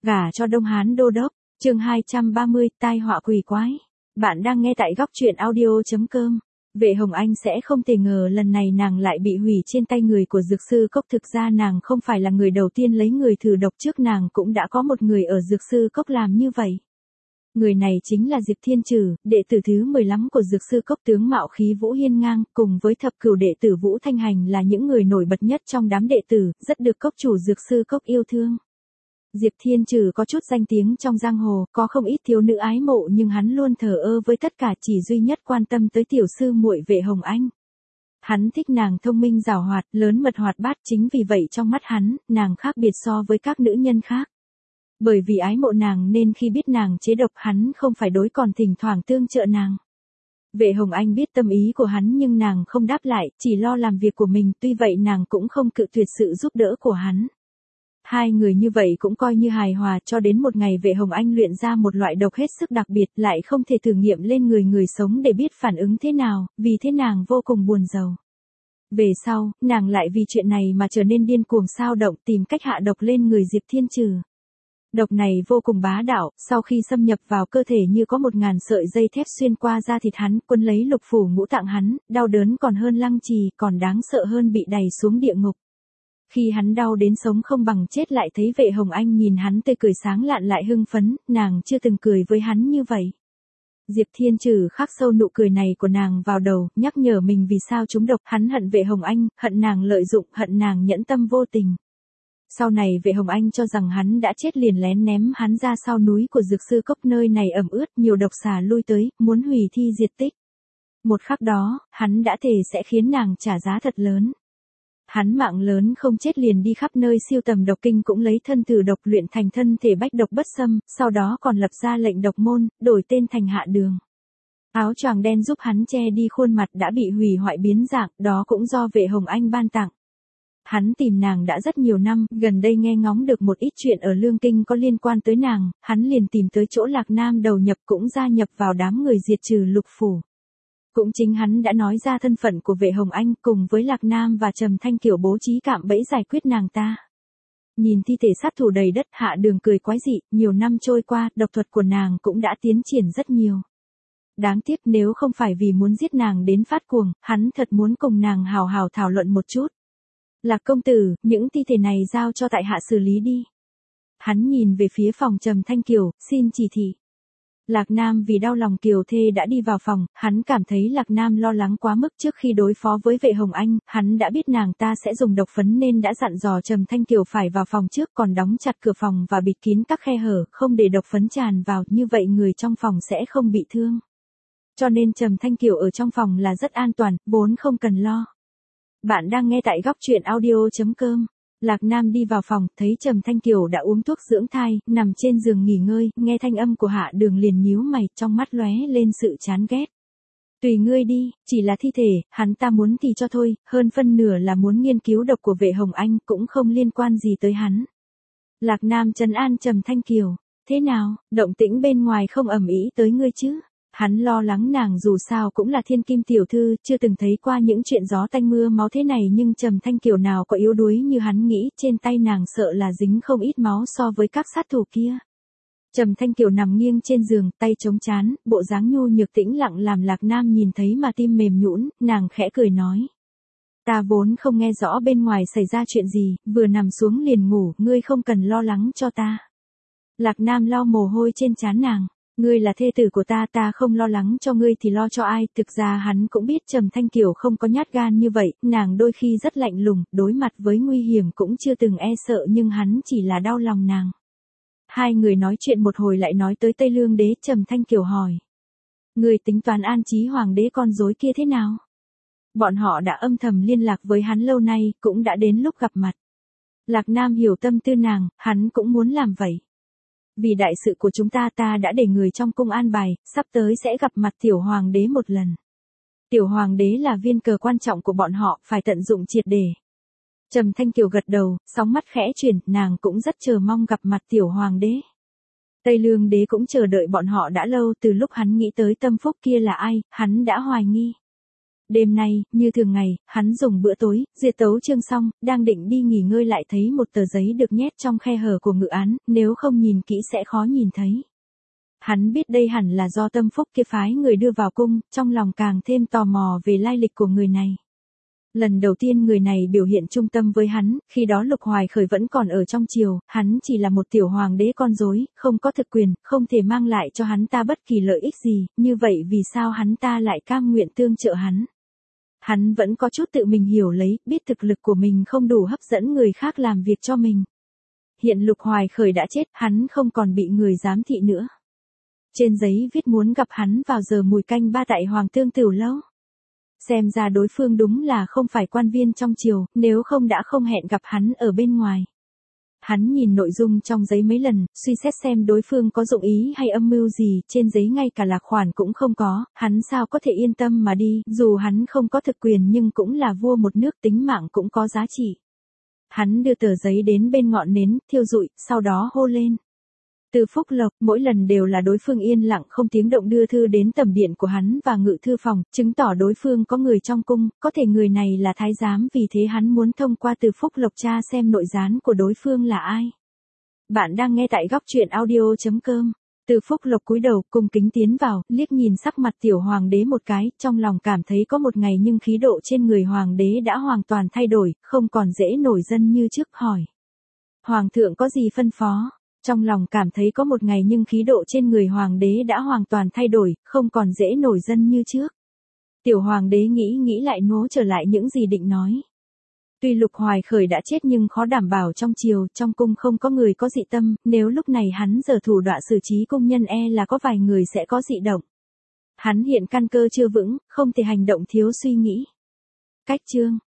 Gả cho Đông Hán đô đốc, chương 230, tai họa quỷ quái. Bạn đang nghe tại góc truyện audio.com. Vệ Hồng Anh sẽ không thể ngờ lần này nàng lại bị hủy trên tay người của dược sư cốc. Thực ra nàng không phải là người đầu tiên lấy người thử độc, trước nàng cũng đã có một người ở dược sư cốc làm như vậy. Người này chính là Diệp Thiên Trừ, đệ tử thứ 15 của dược sư cốc, tướng mạo khí vũ hiên ngang, cùng với thập cửu đệ tử Vũ Thanh Hành là những người nổi bật nhất trong đám đệ tử, rất được cốc chủ dược sư cốc yêu thương. Diệp Thiên Trừ có chút danh tiếng trong giang hồ, có không ít thiếu nữ ái mộ, nhưng hắn luôn thờ ơ với tất cả, chỉ duy nhất quan tâm tới tiểu sư muội Vệ Hồng Anh. Hắn thích nàng thông minh giàu hoạt, lớn mật hoạt bát, chính vì vậy trong mắt hắn, nàng khác biệt so với các nữ nhân khác. Bởi vì ái mộ nàng nên khi biết nàng chế độc, hắn không phải đối, còn thỉnh thoảng tương trợ nàng. Vệ Hồng Anh biết tâm ý của hắn nhưng nàng không đáp lại, chỉ lo làm việc của mình, tuy vậy nàng cũng không cự tuyệt sự giúp đỡ của hắn. Hai người như vậy cũng coi như hài hòa, cho đến một ngày Vệ Hồng Anh luyện ra một loại độc hết sức đặc biệt, lại không thể thử nghiệm lên người sống để biết phản ứng thế nào, vì thế nàng vô cùng buồn rầu. Về sau, nàng lại vì chuyện này mà trở nên điên cuồng xao động, tìm cách hạ độc lên người Diệp Thiên Trừ. Độc này vô cùng bá đạo, sau khi xâm nhập vào cơ thể như có 1000 sợi dây thép xuyên qua da thịt hắn, quấn lấy lục phủ ngũ tạng hắn, đau đớn còn hơn lăng trì, còn đáng sợ hơn bị đày xuống địa ngục. Khi hắn đau đến sống không bằng chết, lại thấy Vệ Hồng Anh nhìn hắn tươi cười sáng lạn lại hưng phấn, nàng chưa từng cười với hắn như vậy. Diệp Thiên Trừ khắc sâu nụ cười này của nàng vào đầu, nhắc nhở mình vì sao trúng độc. Hắn hận Vệ Hồng Anh, hận nàng lợi dụng, hận nàng nhẫn tâm vô tình. Sau này Vệ Hồng Anh cho rằng hắn đã chết, liền lén ném hắn ra sau núi của dược sư cốc, nơi này ẩm ướt, nhiều độc xà lui tới, muốn hủy thi diệt tích. Một khắc đó, hắn đã thề sẽ khiến nàng trả giá thật lớn. Hắn mạng lớn không chết liền đi khắp nơi siêu tầm độc kinh, cũng lấy thân thử độc luyện thành thân thể bách độc bất xâm, sau đó còn lập ra lệnh độc môn, đổi tên thành Hạ Đường. Áo choàng đen giúp hắn che đi khuôn mặt đã bị hủy hoại biến dạng, đó cũng do Vệ Hồng Anh ban tặng. Hắn tìm nàng đã rất nhiều năm, gần đây nghe ngóng được một ít chuyện ở Lương Kinh có liên quan tới nàng, hắn liền tìm tới chỗ Lạc Nam đầu nhập, cũng gia nhập vào đám người diệt trừ Lục Phủ. Cũng chính hắn đã nói ra thân phận của Vệ Hồng Anh, cùng với Lạc Nam và Trầm Thanh Kiều bố trí cạm bẫy giải quyết nàng ta. Nhìn thi thể sát thủ đầy đất, Hạ Đường cười quái dị, nhiều năm trôi qua, độc thuật của nàng cũng đã tiến triển rất nhiều. Đáng tiếc, nếu không phải vì muốn giết nàng đến phát cuồng, hắn thật muốn cùng nàng hào hào thảo luận một chút. Lạc công tử, những thi thể này giao cho tại hạ xử lý đi. Hắn nhìn về phía phòng Trầm Thanh Kiều, xin chỉ thị. Lạc Nam vì đau lòng Kiều thê đã đi vào phòng, hắn cảm thấy Lạc Nam lo lắng quá mức. Trước khi đối phó với Vệ Hồng Anh, hắn đã biết nàng ta sẽ dùng độc phấn nên đã dặn dò Trầm Thanh Kiều phải vào phòng trước, còn đóng chặt cửa phòng và bịt kín các khe hở, không để độc phấn tràn vào, như vậy người trong phòng sẽ không bị thương. Cho nên Trầm Thanh Kiều ở trong phòng là rất an toàn, vốn không cần lo. Bạn đang nghe tại góc truyện audio.com. Lạc Nam đi vào phòng, thấy Trầm Thanh Kiều đã uống thuốc dưỡng thai, nằm trên giường nghỉ ngơi, nghe thanh âm của Hạ Đường liền nhíu mày, trong mắt lóe lên sự chán ghét. Tùy ngươi đi, chỉ là thi thể, hắn ta muốn thì cho thôi, hơn phân nửa là muốn nghiên cứu độc của Vệ Hồng Anh, cũng không liên quan gì tới hắn. Lạc Nam trấn an Trầm Thanh Kiều, thế nào, động tĩnh bên ngoài không ầm ĩ tới ngươi chứ? Hắn lo lắng nàng dù sao cũng là thiên kim tiểu thư, chưa từng thấy qua những chuyện gió tanh mưa máu thế này, nhưng Trầm Thanh Kiều nào có yếu đuối như hắn nghĩ, trên tay nàng sợ là dính không ít máu so với các sát thủ kia. Trầm Thanh Kiều nằm nghiêng trên giường, tay chống trán, bộ dáng nhu nhược tĩnh lặng làm Lạc Nam nhìn thấy mà tim mềm nhũn, nàng khẽ cười nói. Ta vốn không nghe rõ bên ngoài xảy ra chuyện gì, vừa nằm xuống liền ngủ, ngươi không cần lo lắng cho ta. Lạc Nam lau mồ hôi trên trán nàng. Ngươi là thê tử của ta, ta không lo lắng cho ngươi thì lo cho ai? Thực ra hắn cũng biết Trầm Thanh Kiều không có nhát gan như vậy, nàng đôi khi rất lạnh lùng, đối mặt với nguy hiểm cũng chưa từng e sợ, nhưng hắn chỉ là đau lòng nàng. Hai người nói chuyện một hồi lại nói tới Tây Lương đế. Trầm Thanh Kiều hỏi. Ngươi tính toán an trí hoàng đế con rối kia thế nào? Bọn họ đã âm thầm liên lạc với hắn lâu nay, cũng đã đến lúc gặp mặt. Lạc Nam hiểu tâm tư nàng, hắn cũng muốn làm vậy. Vì đại sự của chúng ta, ta đã để người trong cung an bài, sắp tới sẽ gặp mặt tiểu hoàng đế một lần. Tiểu hoàng đế là viên cờ quan trọng của bọn họ, phải tận dụng triệt để. Trầm Thanh Kiều gật đầu, sóng mắt khẽ chuyển, nàng cũng rất chờ mong gặp mặt tiểu hoàng đế. Tây Lương đế cũng chờ đợi bọn họ đã lâu, từ lúc hắn nghĩ tới Tâm Phúc kia là ai, hắn đã hoài nghi. Đêm nay, như thường ngày, hắn dùng bữa tối, duyệt tấu chương xong, đang định đi nghỉ ngơi lại thấy một tờ giấy được nhét trong khe hở của ngự án, nếu không nhìn kỹ sẽ khó nhìn thấy. Hắn biết đây hẳn là do Tâm Phúc kia phái người đưa vào cung, trong lòng càng thêm tò mò về lai lịch của người này. Lần đầu tiên người này biểu hiện trung tâm với hắn, khi đó Lục Hoài Khởi vẫn còn ở trong triều, hắn chỉ là một tiểu hoàng đế con rối, không có thực quyền, không thể mang lại cho hắn ta bất kỳ lợi ích gì, như vậy vì sao hắn ta lại cam nguyện tương trợ hắn? Hắn vẫn có chút tự mình hiểu lấy, biết thực lực của mình không đủ hấp dẫn người khác làm việc cho mình. Hiện Lục Hoài Khởi đã chết, hắn không còn bị người giám thị nữa. Trên giấy viết muốn gặp hắn vào giờ mùi canh 3 tại Hoàng Tương Tửu Lâu. Xem ra đối phương đúng là không phải quan viên trong triều, nếu không đã không hẹn gặp hắn ở bên ngoài. Hắn nhìn nội dung trong giấy mấy lần, suy xét xem đối phương có dụng ý hay âm mưu gì, trên giấy ngay cả lạc khoản cũng không có, hắn sao có thể yên tâm mà đi, dù hắn không có thực quyền nhưng cũng là vua một nước, tính mạng cũng có giá trị. Hắn đưa tờ giấy đến bên ngọn nến, thiêu rụi, sau đó hô lên. Từ Phúc Lộc, mỗi lần đều là đối phương yên lặng không tiếng động đưa thư đến tầm điện của hắn và ngự thư phòng, chứng tỏ đối phương có người trong cung, có thể người này là thái giám, vì thế hắn muốn thông qua Từ Phúc Lộc tra xem nội gián của đối phương là ai. Bạn đang nghe tại góc truyện audio.com. Từ Phúc Lộc cúi đầu, cung kính tiến vào, liếc nhìn sắc mặt tiểu hoàng đế một cái, trong lòng cảm thấy có một ngày nhưng khí độ trên người hoàng đế đã hoàn toàn thay đổi, không còn dễ nổi dân như trước, hỏi. Hoàng thượng có gì phân phó? Trong lòng cảm thấy có một ngày nhưng khí độ trên người hoàng đế đã hoàn toàn thay đổi, không còn dễ nổi dân như trước. Tiểu hoàng đế nghĩ lại nố trở lại những gì định nói. Tuy Lục Hoài Khởi đã chết nhưng khó đảm bảo trong triều, trong cung không có người có dị tâm, nếu lúc này hắn giở thủ đoạn xử trí cung nhân là có vài người sẽ có dị động. Hắn hiện căn cơ chưa vững, không thể hành động thiếu suy nghĩ. Cách chương